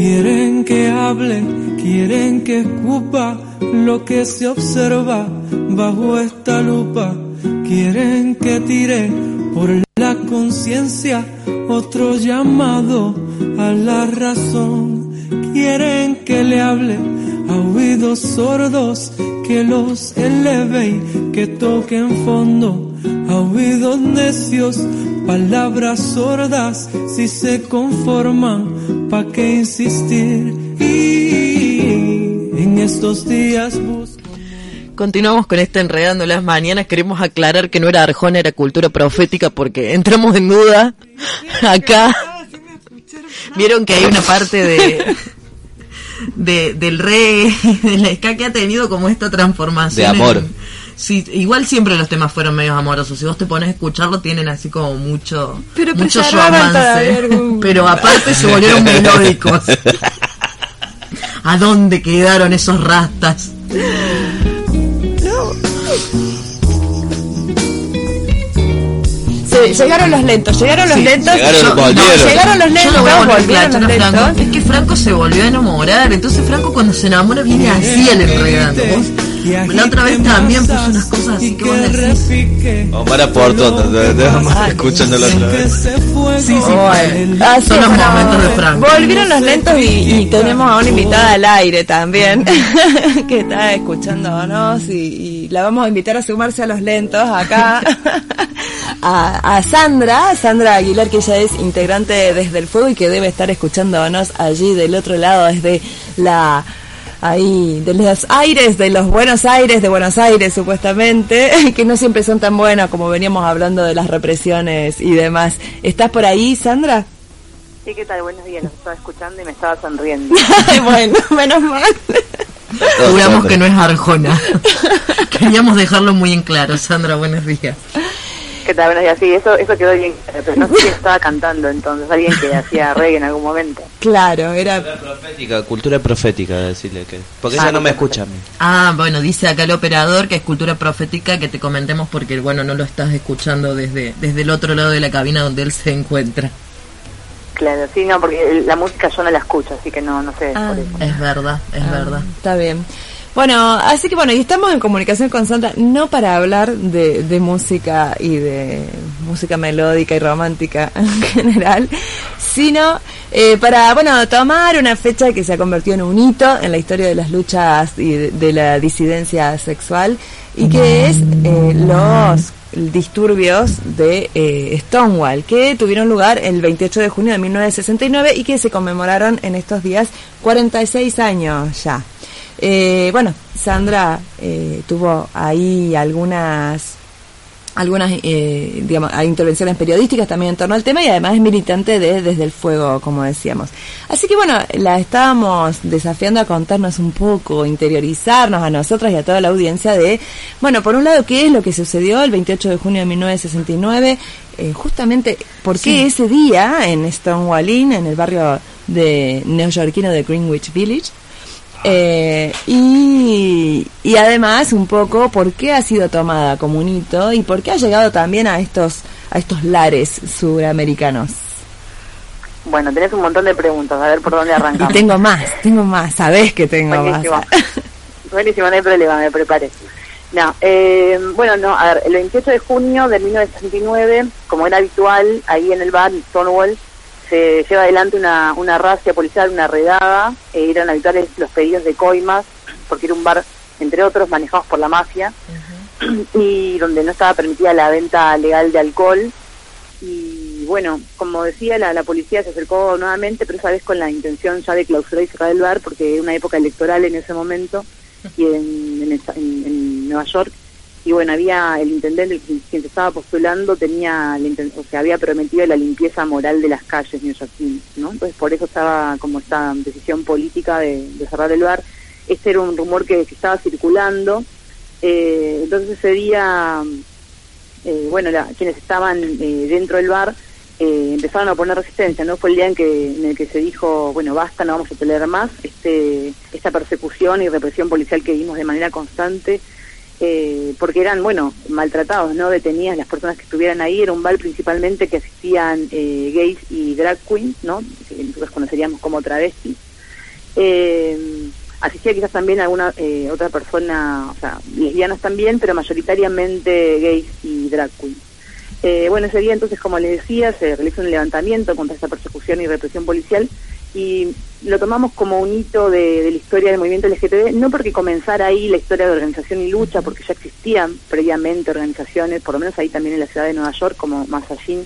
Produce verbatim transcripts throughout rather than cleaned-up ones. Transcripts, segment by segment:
Quieren que hable, quieren que escupa lo que se observa bajo esta lupa. Quieren que tire por la conciencia otro llamado a la razón. Quieren que le hable a oídos sordos, que los eleve y que toquen fondo. A oídos necios, palabras sordas, si se conforman, ¿pa' qué insistir? Y en estos días busco... Continuamos con este Enredando las Mañanas. Queremos aclarar que no era Arjona, era Cultura Profética, porque entramos en duda acá. Vieron que hay una parte de... De, del reggae, de la ska, que ha tenido como esta transformación de amor. En, sí, igual siempre los temas fueron medios amorosos. Si vos te pones a escucharlo, tienen así como mucho, pero mucho romance. Pero aparte se volvieron melódicos. ¿A dónde quedaron esos rastas? Llegaron los lentos, llegaron los sí, lentos. Llegaron, yo, volvieron. No, llegaron los lentos, yo volvieron volvieron los lentos. Franco. Es que Franco se volvió a enamorar. Entonces Franco cuando se enamora viene así al Enredando. La otra vez también puso unas cosas así que vos decís. Omar aportó, escuchando la otra vez. Sí, sí. Bueno, así son los momentos de Franco. Volvieron los lentos y, y tenemos a una invitada al aire también que está escuchándonos y, y la vamos a invitar a sumarse a los lentos acá. A, a Sandra, Sandra Aguilar, que ella es integrante de Desde el Fuego y que debe estar escuchándonos allí del otro lado, desde la, ahí, de los aires, de los Buenos Aires, de Buenos Aires supuestamente, que no siempre son tan buenos como veníamos hablando de las represiones y demás. ¿Estás por ahí, Sandra? Sí, ¿qué tal? Buenos días, los estaba escuchando y me estaba sonriendo. Bueno, menos mal. Juramos que no es Arjona. Queríamos dejarlo muy en claro. Sandra, buenos días. ¿Qué tal? Buenos días. Sí, eso, eso quedó bien claro, pero no sé quién estaba cantando entonces, alguien que hacía reggae en algún momento. Claro, era... Cultura profética, cultura profética, decirle que... Porque ella ah, no me escucha a mí. Ah, bueno, dice acá el operador que es cultura profética, que te comentemos porque, bueno, no lo estás escuchando desde, desde el otro lado de la cabina donde él se encuentra. Claro, sí, no, porque la música yo no la escucho, así que no, no sé. Ah, por eso. Es verdad, es ah, verdad. Está bien. Bueno, así que bueno, y estamos en comunicación con Sandra, no para hablar de, de música y de música melódica y romántica en general, sino eh, para, bueno, tomar una fecha que se ha convertido en un hito en la historia de las luchas y de, de la disidencia sexual, y que es eh, los disturbios de eh, Stonewall, que tuvieron lugar el veintiocho de junio de mil novecientos sesenta y nueve y que se conmemoraron en estos días cuarenta y seis años ya. Eh, bueno, Sandra eh, tuvo ahí algunas algunas eh, digamos, hay intervenciones periodísticas también en torno al tema y además es militante de Desde el Fuego, como decíamos. Así que bueno, la estábamos desafiando a contarnos un poco, interiorizarnos a nosotras y a toda la audiencia de, bueno, por un lado, qué es lo que sucedió el veintiocho de junio de mil novecientos sesenta y nueve, eh, justamente por qué sí. Ese día en Stonewall Inn, en el barrio de neoyorquino de Greenwich Village, Eh, y, y además un poco por qué ha sido tomada como un hito y por qué ha llegado también a estos a estos lares suramericanos. Bueno, tenés un montón de preguntas, a ver por dónde arrancamos. Y tengo más, tengo más, sabés que tengo Buenísimo. más. Buenísimo, no hay problema, me preparé. No, eh, bueno, no, a ver, el veintiocho de junio de mil novecientos sesenta y nueve, como era habitual, ahí en el bar Stonewall, se lleva adelante una, una razzia policial, una redada, eh, eran habituales los pedidos de coimas, porque era un bar, entre otros, manejados por la mafia, uh-huh. y donde no estaba permitida la venta legal de alcohol. Y bueno, como decía, la, la policía se acercó nuevamente, pero esa vez con la intención ya de clausurar y cerrar el bar, porque era una época electoral en ese momento, y en, en, en, en Nueva York. Y bueno, había el intendente, quien se estaba postulando, tenía, o sea, había prometido la limpieza moral de las calles neoyorquinas, ¿no? Entonces por eso estaba como esta decisión política de, de cerrar el bar. Este era un rumor que, que estaba circulando. Eh, entonces ese día, eh, bueno, la, quienes estaban eh, dentro del bar eh, empezaron a poner resistencia, ¿no? Fue el día en que en el que se dijo, bueno, basta, no vamos a tolerar más este esta persecución y represión policial que vimos de manera constante. Eh, porque eran, bueno, maltratados, ¿no? Detenidas las personas que estuvieran ahí. Era un bar principalmente que asistían eh, gays y drag queens, ¿no? Que nosotros conoceríamos como travestis. Eh, asistía quizás también alguna eh, otra persona, o sea, lesbianas también, pero mayoritariamente gays y drag queens. Eh, bueno, ese día entonces, como les decía, se realiza un levantamiento contra esta persecución y represión policial y lo tomamos como un hito de, de la historia del movimiento L G T B, no porque comenzara ahí la historia de organización y lucha, porque ya existían previamente organizaciones, por lo menos ahí también en la ciudad de Nueva York, como Masajin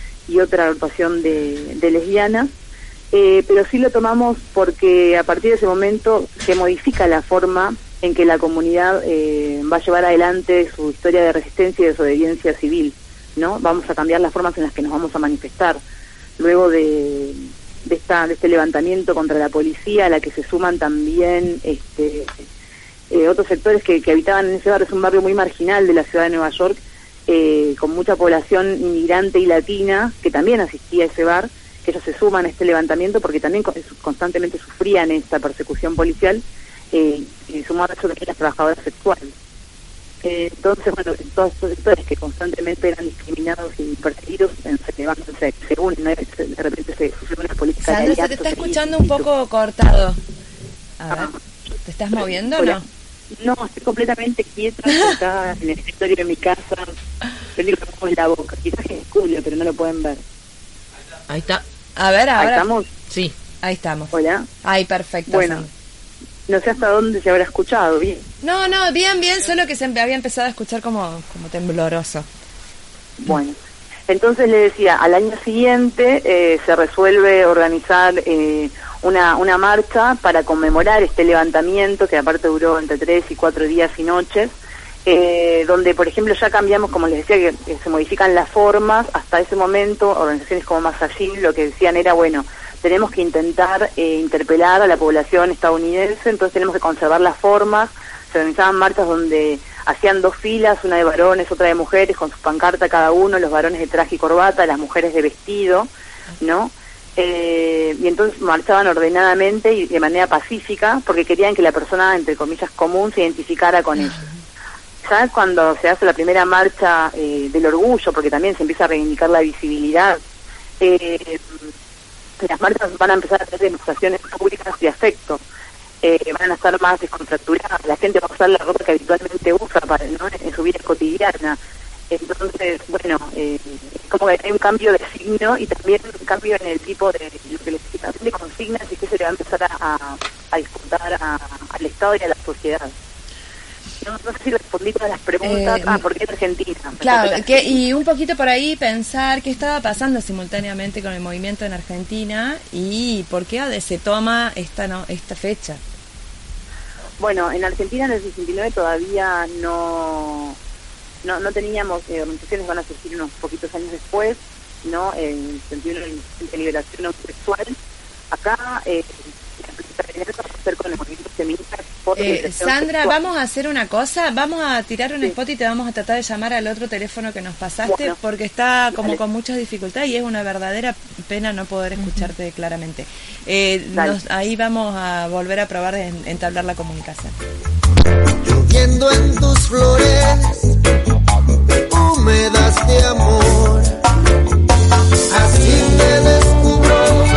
y otra agrupación de, de lesbianas, eh, pero sí lo tomamos porque a partir de ese momento se modifica la forma en que la comunidad eh, va a llevar adelante su historia de resistencia y desobediencia civil, ¿no? Vamos a cambiar las formas en las que nos vamos a manifestar. Luego de, de, esta, de este levantamiento contra la policía, a la que se suman también este, eh, otros sectores que, que habitaban en ese barrio. Es un barrio muy marginal de la ciudad de Nueva York, eh, con mucha población inmigrante y latina, que también asistía a ese bar, que ellos se suman a este levantamiento porque también constantemente sufrían esta persecución policial, eh, y sumaron a eso también las trabajadoras sexuales. Eh, entonces, bueno, todos estos sectores que constantemente eran discriminados y perseguidos, se levantan, se, se unen, ¿no? De repente se sufre una política. Sandra, se te está escuchando un poco cortado. A ver, ah, ¿te estás moviendo o hola. no? No, estoy completamente quieta acá en el escritorio de mi casa. Yo digo que me pongo en la boca. Quizás es Julio, pero no lo pueden ver. Ahí está. A ver, ahora. Ahí estamos. Sí. Ahí estamos. Hola. Ahí, perfecto. Bueno. Sandra. No sé hasta dónde se habrá escuchado, bien. No, no, bien, bien, solo que se había empezado a escuchar como, como tembloroso. Bueno, entonces le decía, al año siguiente eh, se resuelve organizar eh, una, una marcha para conmemorar este levantamiento, que aparte duró entre tres y cuatro días y noches, eh, donde, por ejemplo, ya cambiamos, como les decía, que, que se modifican las formas. Hasta ese momento, organizaciones como Masajin lo que decían era, bueno, tenemos que intentar eh, interpelar a la población estadounidense, entonces tenemos que conservar las formas. Se organizaban marchas donde hacían dos filas, una de varones, otra de mujeres, con su pancarta cada uno, los varones de traje y corbata, las mujeres de vestido, ¿no? Eh, y entonces marchaban ordenadamente y de manera pacífica, porque querían que la persona, entre comillas, común se identificara con ellos. Ya cuando se hace la primera marcha eh, del orgullo, porque también se empieza a reivindicar la visibilidad, eh, las marchas van a empezar a hacer demostraciones públicas de afecto, eh, van a estar más descontracturadas, la gente va a usar la ropa que habitualmente usa para, ¿no? en su vida cotidiana. Entonces, bueno, eh, como que hay un cambio de signo y también un cambio en el tipo de lo que les de consignas, y que se le va a empezar a, a, a disputar a, al Estado y a la sociedad. No, no sé si respondí todas las preguntas. Eh, ah, ¿por qué Argentina? Claro, que, y un poquito por ahí pensar qué estaba pasando simultáneamente con el movimiento en Argentina y por qué A D se toma esta no esta fecha. Bueno, en Argentina en el sesenta y nueve todavía no no, no teníamos eh, organizaciones, van a surgir unos poquitos años después, ¿no? El sesenta y uno de liberación homosexual. Acá eh, hacer con el movimiento feminista. Eh, Sandra, vamos a hacer una cosa, vamos a tirar un sí. spot y te vamos a tratar de llamar al otro teléfono que nos pasaste, bueno, porque está como dale. con muchas dificultades y es una verdadera pena no poder escucharte uh-huh. claramente. Eh, nos, ahí vamos a volver a probar de entablar la comunicación. Lloviendo en tus flores, húmedas de amor, así me descubro.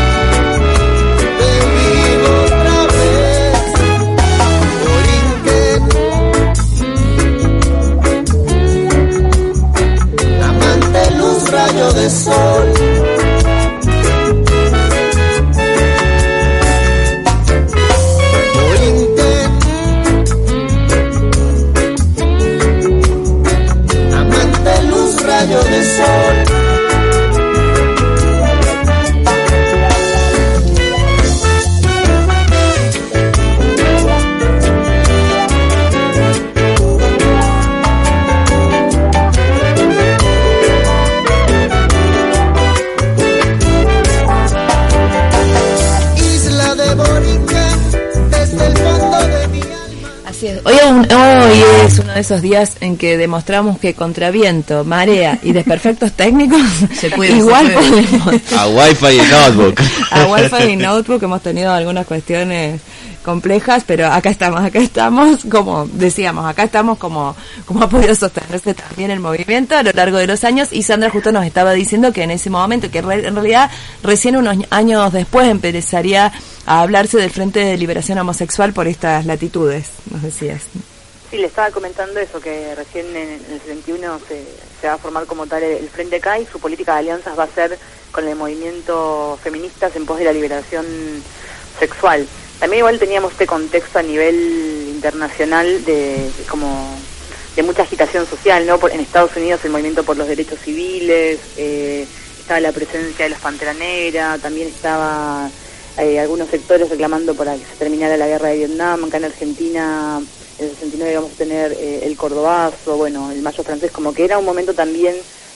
Rayo de sol, Oriente, amante luz, rayo de sol. Hoy, un, hoy es uno de esos días en que demostramos que contra viento, marea y desperfectos técnicos se puede, igual se puede. podemos. A Wi-Fi y notebook. A Wi-Fi y notebook hemos tenido algunas cuestiones complejas, pero acá estamos, acá estamos, como decíamos, acá estamos como, como ha podido sostenerse también el movimiento a lo largo de los años, y Sandra justo nos estaba diciendo que en ese momento, que re, en realidad recién unos años después empezaría a hablarse del Frente de Liberación Homosexual por estas latitudes, nos decías. Sí, le estaba comentando eso, que recién en el setenta y uno se, se va a formar como tal el Frente acá, y su política de alianzas va a ser con el movimiento feministas en pos de la liberación sexual. También igual teníamos este contexto a nivel internacional de, de como de mucha agitación social, ¿no? Por, en Estados Unidos el movimiento por los derechos civiles, eh, estaba la presencia de los Pantera Negra, también estaba eh, algunos sectores reclamando para que se terminara la guerra de Vietnam. Acá en Argentina en el sesenta y nueve íbamos a tener eh, el Cordobazo, bueno, el Mayo Francés, como que era un momento también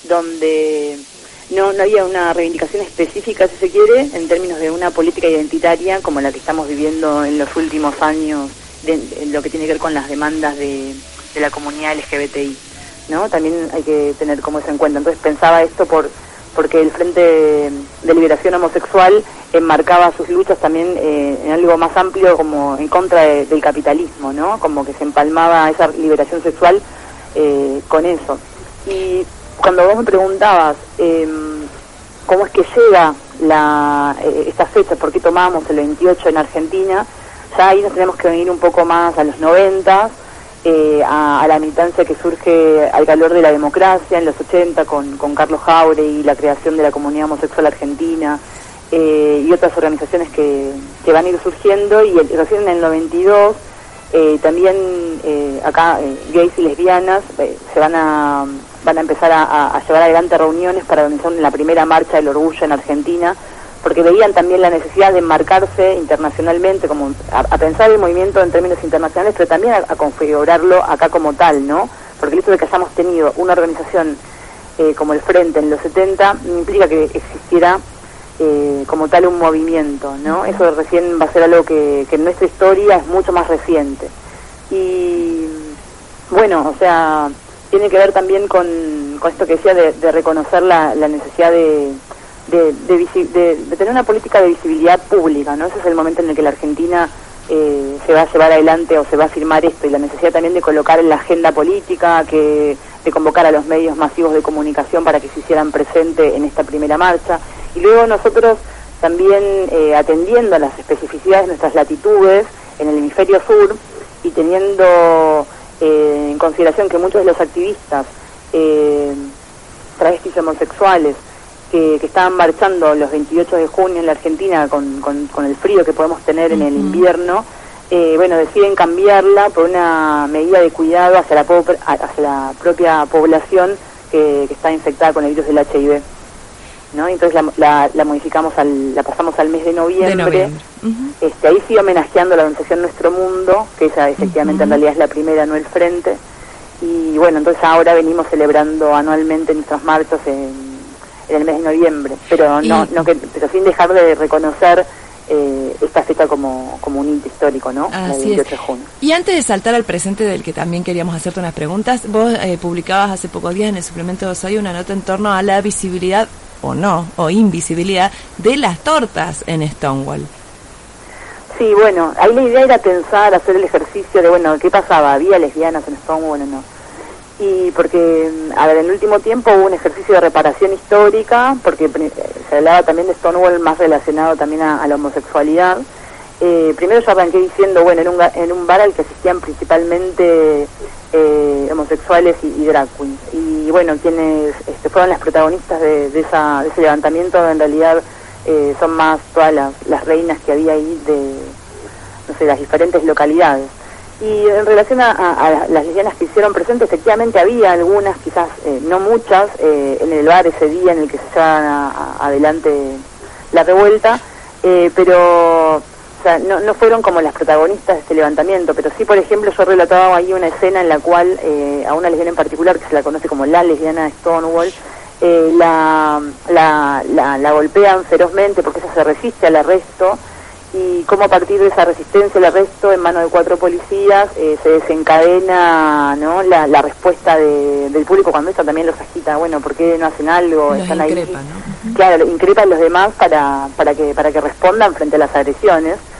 donde no, no había una reivindicación específica, si se quiere, en términos de una política identitaria como la que estamos viviendo en los últimos años, de, en lo que tiene que ver con las demandas de, de la comunidad L G B T I, ¿no? También hay que tener como eso en cuenta. Entonces pensaba esto por porque el Frente de Liberación Homosexual enmarcaba sus luchas también eh, en algo más amplio, como en contra de, del capitalismo, ¿no? Como que se empalmaba esa liberación sexual eh, con eso. Y cuando vos me preguntabas eh, cómo es que llega la eh, esta fecha, por qué tomábamos el veintiocho en Argentina, ya ahí nos tenemos que venir un poco más a los noventa, eh, a, a la militancia que surge al calor de la democracia en los ochenta con, con Carlos Jauregui y la creación de la Comunidad Homosexual Argentina, eh, y otras organizaciones que, que van a ir surgiendo, y, el, y recién en el noventa y dos eh, también eh, acá eh, gays y lesbianas eh, se van a van a empezar a, a llevar adelante reuniones para organizar la primera marcha del orgullo en Argentina, porque veían también la necesidad de enmarcarse internacionalmente, como a, a pensar el movimiento en términos internacionales, pero también a, a configurarlo acá como tal, ¿no? Porque el hecho de que hayamos tenido una organización eh, como el Frente en los setenta implica que existiera eh, como tal un movimiento, ¿no? Eso recién va a ser algo que, que en nuestra historia es mucho más reciente. Y bueno, o sea, tiene que ver también con, con esto que decía de, de reconocer la, la necesidad de De, de, de, de tener una política de visibilidad pública, ¿no? Ese es el momento en el que la Argentina eh, se va a llevar adelante o se va a firmar esto, y la necesidad también de colocar en la agenda política, que de convocar a los medios masivos de comunicación para que se hicieran presente en esta primera marcha. Y luego nosotros también eh, atendiendo a las especificidades de nuestras latitudes en el hemisferio sur, y teniendo eh, en consideración que muchos de los activistas eh, travestis y homosexuales Que, que estaban marchando los veintiocho de junio en la Argentina con, con, con el frío que podemos tener en el invierno, eh, bueno, deciden cambiarla por una medida de cuidado hacia la, po hacia la propia población que, que está infectada con el virus del H I V, ¿no? Entonces la, la, la modificamos, al, la pasamos al mes de noviembre, de noviembre. Uh-huh. este, ahí sigue homenajeando a la organización Nuestro Mundo, que esa efectivamente uh-huh. en realidad es la primera, no el Frente, y bueno, entonces ahora venimos celebrando anualmente nuestras marchas en en el mes de noviembre, pero no, no que, pero sin dejar de reconocer eh, esta fecha como, como un hito histórico, ¿no? El veintiocho de junio. Y antes de saltar al presente, del que también queríamos hacerte unas preguntas, vos eh, publicabas hace pocos días en el suplemento de Soy una nota en torno a la visibilidad, o no, o invisibilidad, de las tortas en Stonewall. Sí, bueno, ahí la idea era pensar, hacer el ejercicio de, bueno, ¿qué pasaba? ¿Había lesbianas en Stonewall o no? Y porque, a ver, en el último tiempo hubo un ejercicio de reparación histórica, porque se hablaba también de Stonewall más relacionado también a, a la homosexualidad. Eh, primero yo arranqué diciendo, bueno, en un, en un bar al que asistían principalmente eh, homosexuales y, y drag queens. Y bueno, quienes este, fueron las protagonistas de, de, esa, de ese levantamiento en realidad eh, son más todas las, las reinas que había ahí de, no sé, las diferentes localidades. Y en relación a, a, a las lesbianas que hicieron presente, efectivamente había algunas, quizás eh, no muchas, eh, en el bar ese día en el que se llevaban a, a, adelante la revuelta, eh, pero o sea, no, no fueron como las protagonistas de este levantamiento, pero sí, por ejemplo, yo relataba ahí una escena en la cual eh, a una lesbiana en particular, que se la conoce como la lesbiana de Stonewall, eh, la, la, la, la golpean ferozmente porque ella se resiste al arresto, y cómo a partir de esa resistencia al arresto en manos de cuatro policías eh, se desencadena, ¿no?, la, la respuesta de, del público cuando ella también los agita, bueno, ¿por qué no hacen algo? Los Están increpa, ahí, ¿no? Claro, increpan a los demás para para que para que respondan frente a las agresiones,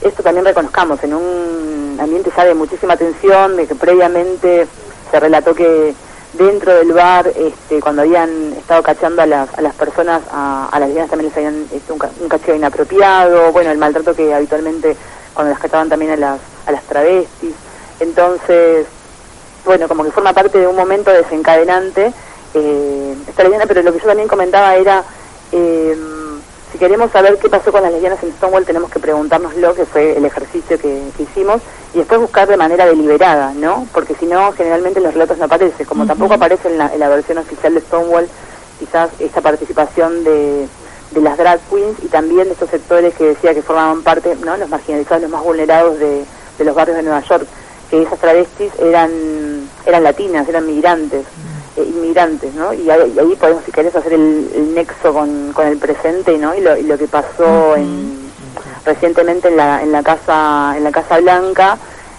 esto también reconozcamos, en un ambiente ya de muchísima tensión, de que previamente se relató que dentro del bar, este, cuando habían estado cachando a las, a las personas, a, a las lesbianas también les habían hecho un, ca- un cacheo inapropiado, bueno, el maltrato que habitualmente cuando las cachaban también a las, a las travestis. Entonces, bueno, como que forma parte de un momento desencadenante eh, esta lesbiana, pero lo que yo también comentaba era, eh, si queremos saber qué pasó con las lesbianas en Stonewall, tenemos que preguntárnoslo, que fue el ejercicio que, que hicimos, y después buscar de manera deliberada, ¿no? Porque si no, generalmente los relatos no aparecen, como uh-huh. tampoco aparece en la, en la versión oficial de Stonewall, quizás esta participación de, de las drag queens y también de estos sectores que decía que formaban parte, ¿no? Los marginalizados, los más vulnerados de, de los barrios de Nueva York, que esas travestis eran, eran latinas, eran migrantes. Eh, inmigrantes, ¿no? Y ahí, y ahí podemos, si querés, hacer el, el nexo con, con el presente, ¿no? Y lo, y lo que pasó uh-huh. en, recientemente en la, en la casa en la Casa Blanca,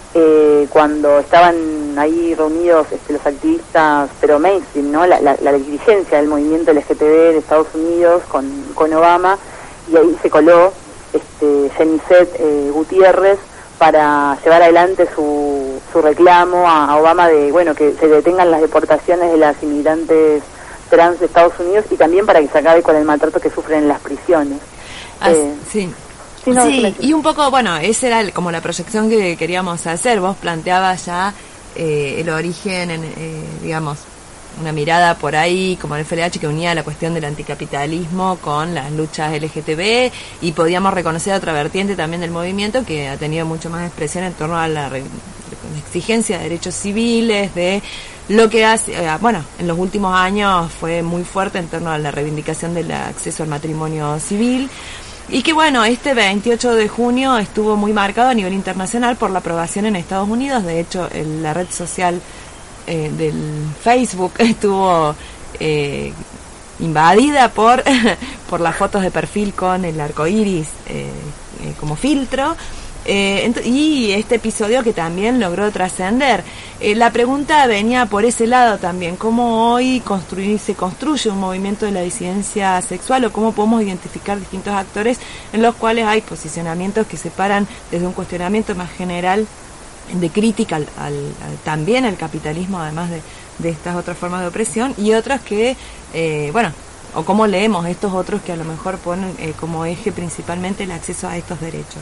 eh, cuando estaban ahí reunidos este, los activistas, pero mainstream, ¿no? La, la, la dirigencia del movimiento L G T B de Estados Unidos con, con Obama, y ahí se coló este, Jenicet eh, Gutiérrez para llevar adelante su, su reclamo a, a Obama de, bueno, que se detengan las deportaciones de las inmigrantes trans de Estados Unidos y también para que se acabe con el maltrato que sufren en las prisiones. As, eh, sí. Sí, no, sí y un poco, bueno, esa era el, como la proyección que queríamos hacer. Vos planteabas ya eh, el origen, en, eh, digamos, una mirada por ahí como el F L H que unía la cuestión del anticapitalismo con las luchas L G T B, y podíamos reconocer otra vertiente también del movimiento que ha tenido mucho más expresión en torno a la, re, la exigencia de derechos civiles, de lo que hace, eh, bueno, en los últimos años fue muy fuerte en torno a la reivindicación del acceso al matrimonio civil. Y que bueno, este veintiocho de junio estuvo muy marcado a nivel internacional por la aprobación en Estados Unidos. De hecho, el, la red social eh, del Facebook estuvo eh, invadida por por las fotos de perfil con el arco iris eh, eh, como filtro. Eh, ent- y este episodio que también logró trascender. Eh, la pregunta venía por ese lado también: ¿cómo hoy construir, se construye un movimiento de la disidencia sexual, o cómo podemos identificar distintos actores en los cuales hay posicionamientos que separan desde un cuestionamiento más general de crítica al, al, al, también al capitalismo, además de, de estas otras formas de opresión, y otros que, eh, bueno, o cómo leemos estos otros que a lo mejor ponen eh, como eje principalmente el acceso a estos derechos?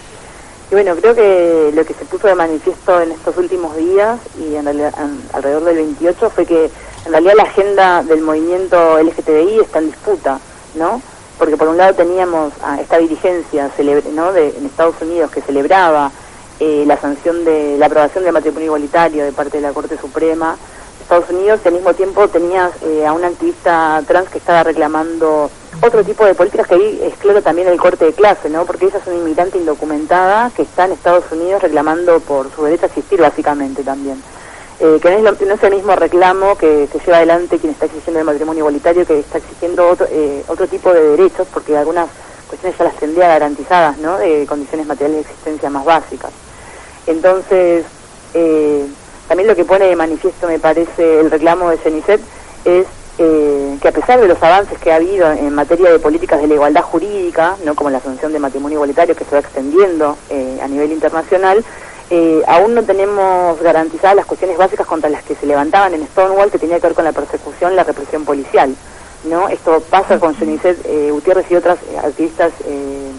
Y bueno, creo que lo que se puso de manifiesto en estos últimos días y en realidad en, alrededor del veintiocho fue que en realidad la agenda del movimiento L G T B I está en disputa, ¿no? Porque por un lado teníamos a esta dirigencia celebre, ¿no? de, en Estados Unidos que celebraba eh, la sanción de la aprobación del matrimonio igualitario de parte de la Corte Suprema de Estados Unidos, y al mismo tiempo tenías eh, a una activista trans que estaba reclamando otro tipo de políticas, que ahí es claro también el corte de clase, ¿no? Porque ella es una inmigrante indocumentada que está en Estados Unidos reclamando por su derecho a existir, básicamente, también. Eh, que no es, lo, no es el mismo reclamo que, que lleva adelante quien está exigiendo el matrimonio igualitario, que está exigiendo otro, eh, otro tipo de derechos, porque algunas cuestiones ya las tendría garantizadas, ¿no? De condiciones materiales de existencia más básicas. Entonces, eh, también lo que pone de manifiesto, me parece, el reclamo de Jenicet es Eh, que a pesar de los avances que ha habido en materia de políticas de la igualdad jurídica, no como la sanción de matrimonio igualitario que se va extendiendo eh, a nivel internacional, eh, aún no tenemos garantizadas las cuestiones básicas contra las que se levantaban en Stonewall, que tenía que ver con la persecución, la represión policial, ¿no? Esto pasa con Jenicet eh, Gutiérrez y otras eh, activistas, eh,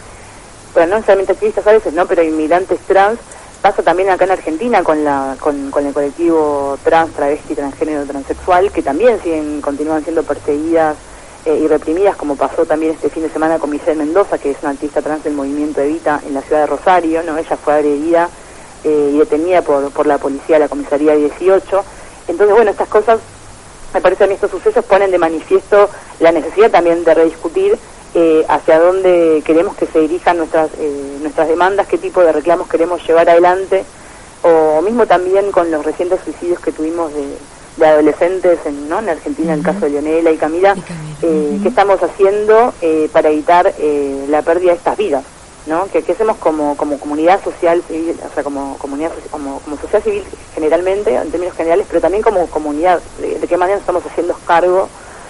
bueno, no necesariamente activistas a veces, ¿no? Pero inmigrantes trans. Pasa también acá en Argentina con la con, con el colectivo trans, travesti, transgénero, transexual, que también siguen continúan siendo perseguidas eh, y reprimidas, como pasó también este fin de semana con Michelle Mendoza, que es una artista trans del movimiento Evita en la ciudad de Rosario, ¿no? Ella fue agredida eh, y detenida por por la policía de la comisaría dieciocho. Entonces, bueno, estas cosas, me parece a mí, estos sucesos ponen de manifiesto la necesidad también de rediscutir Eh, hacia dónde queremos que se dirijan nuestras eh, nuestras demandas, qué tipo de reclamos queremos llevar adelante, o mismo también con los recientes suicidios que tuvimos de, de adolescentes en, ¿no? en Argentina, uh-huh. el caso de Leonela y Camila, y Camila. Eh, uh-huh. ¿Qué estamos haciendo eh, para evitar eh, la pérdida de estas vidas? ¿No? ¿Qué, qué hacemos como como comunidad social civil, o sea, como comunidad como, como sociedad civil generalmente, en términos generales, pero también como comunidad? ¿De, de qué manera estamos haciendo cargo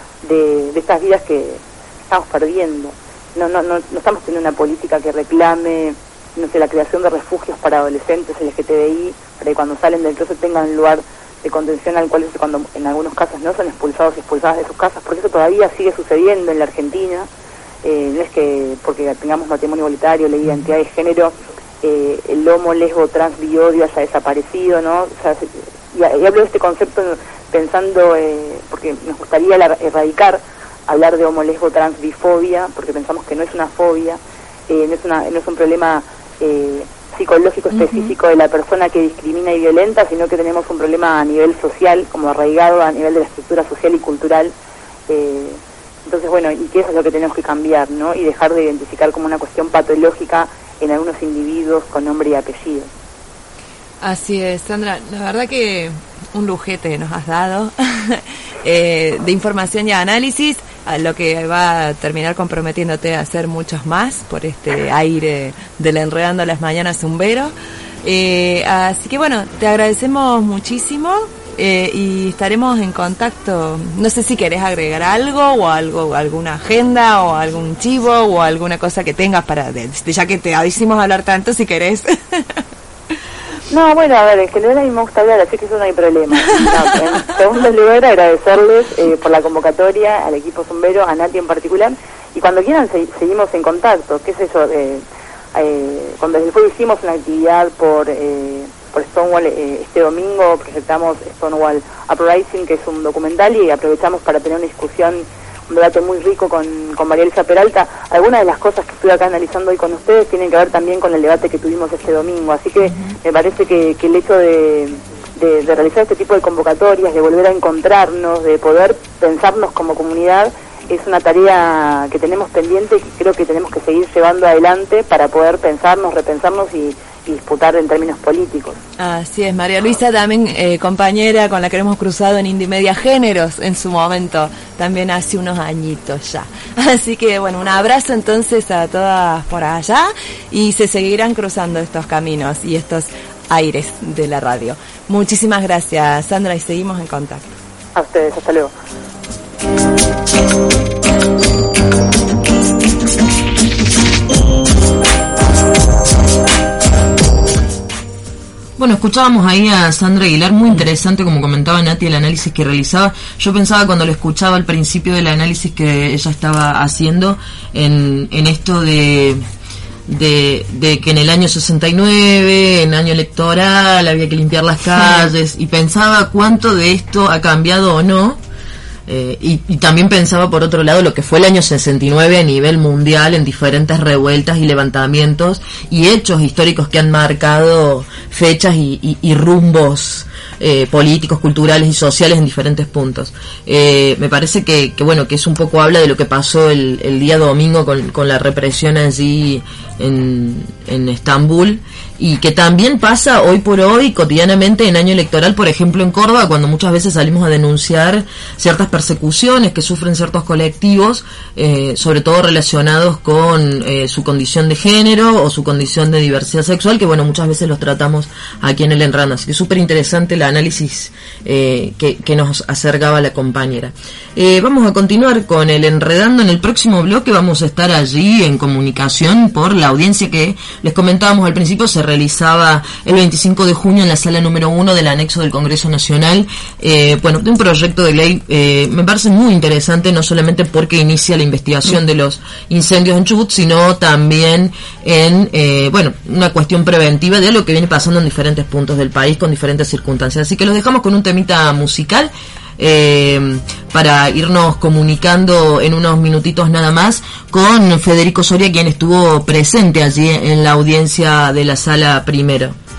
de, de estas vidas que estamos perdiendo? No, no, no, no estamos teniendo una política que reclame no sé, la creación de refugios para adolescentes L G T B I, para que cuando salen del closet tengan un lugar de contención al cual cuando en algunos casos no son expulsados y expulsadas de sus casas, porque eso todavía sigue sucediendo en la Argentina. Eh, no es que porque tengamos matrimonio igualitario, ley de identidad de género, eh, el homo, lesbo, trans, biodio haya desaparecido, ¿no? O sea, y, y hablo de este concepto pensando, eh, porque nos gustaría la, erradicar, hablar de homo, lesbo, trans, bifobia, porque pensamos que no es una fobia, eh, no es una, no es un problema eh, psicológico específico uh-huh. de la persona que discrimina y violenta, sino que tenemos un problema a nivel social, como arraigado a nivel de la estructura social y cultural. Eh, entonces, bueno, y que eso es lo que tenemos que cambiar, ¿no? Y dejar de identificar como una cuestión patológica en algunos individuos con nombre y apellido. Así es, Sandra, la verdad que un lujete nos has dado eh, de información y análisis, a lo que va a terminar comprometiéndote a hacer muchos más por este aire del Enredando las Mañanas Zumbero. Eh, así que bueno, te agradecemos muchísimo eh, y estaremos en contacto. No sé si querés agregar algo o algo, alguna agenda o algún chivo o alguna cosa que tengas para, de, ya que te hicimos hablar tanto, si querés. No, bueno, a ver, en general a mí me gusta hablar, así que eso no hay problema. No, en segundo lugar, agradecerles eh, por la convocatoria, al equipo Zumbero, a Nati en particular, y cuando quieran se, seguimos en contacto, qué sé yo, eh, eh, cuando después hicimos una actividad por eh, por Stonewall, eh, este domingo proyectamos Stonewall Uprising, que es un documental, y aprovechamos para tener una discusión, un debate muy rico con, con María Elisa Peralta. Algunas de las cosas que estoy acá analizando hoy con ustedes tienen que ver también con el debate que tuvimos este domingo, así que me parece que, que el hecho de, de, de realizar este tipo de convocatorias, de volver a encontrarnos, de poder pensarnos como comunidad, es una tarea que tenemos pendiente y que creo que tenemos que seguir llevando adelante para poder pensarnos, repensarnos y, y disputar en términos políticos. Así es, María Luisa también eh, compañera con la que hemos cruzado en Indie Media Géneros en su momento, también hace unos añitos ya. Así que bueno, un abrazo entonces a todas por allá y se seguirán cruzando estos caminos y estos aires de la radio. Muchísimas gracias, Sandra, y seguimos en contacto. A ustedes, hasta luego. Bueno, escuchábamos ahí a Sandra Aguilar, muy interesante como comentaba Nati el análisis que realizaba. Yo pensaba cuando lo escuchaba al principio del análisis que ella estaba haciendo en, en esto de, de, de que en el año sesenta y nueve, en año electoral, había que limpiar las calles, y pensaba cuánto de esto ha cambiado o no. Eh, y, y también pensaba por otro lado lo que fue el año sesenta y nueve a nivel mundial en diferentes revueltas y levantamientos y hechos históricos que han marcado fechas y, y, y rumbos eh, políticos, culturales y sociales en diferentes puntos. Eh, me parece que, que bueno, que es un poco habla de lo que pasó el, el día domingo con, con la represión allí en, en Estambul, y que también pasa hoy por hoy cotidianamente en año electoral, por ejemplo en Córdoba, cuando muchas veces salimos a denunciar ciertas persecuciones que sufren ciertos colectivos, eh, sobre todo relacionados con eh, su condición de género o su condición de diversidad sexual, que bueno, muchas veces los tratamos aquí en el Enredando. Así que es súper interesante el análisis eh, que, que nos acercaba la compañera. Eh, vamos a continuar con el Enredando. En el próximo bloque vamos a estar allí en comunicación por la audiencia que les comentábamos al principio. Se realizaba el veinticinco de junio en la sala número uno del anexo del Congreso Nacional, eh, bueno, de un proyecto de ley, eh, me parece muy interesante, no solamente porque inicia la investigación de los incendios en Chubut, sino también en, eh, bueno, una cuestión preventiva de lo que viene pasando en diferentes puntos del país con diferentes circunstancias. Así que los dejamos con un temita musical, Eh, para irnos comunicando en unos minutitos nada más con Federico Soria, quien estuvo presente allí en la audiencia de la sala primero.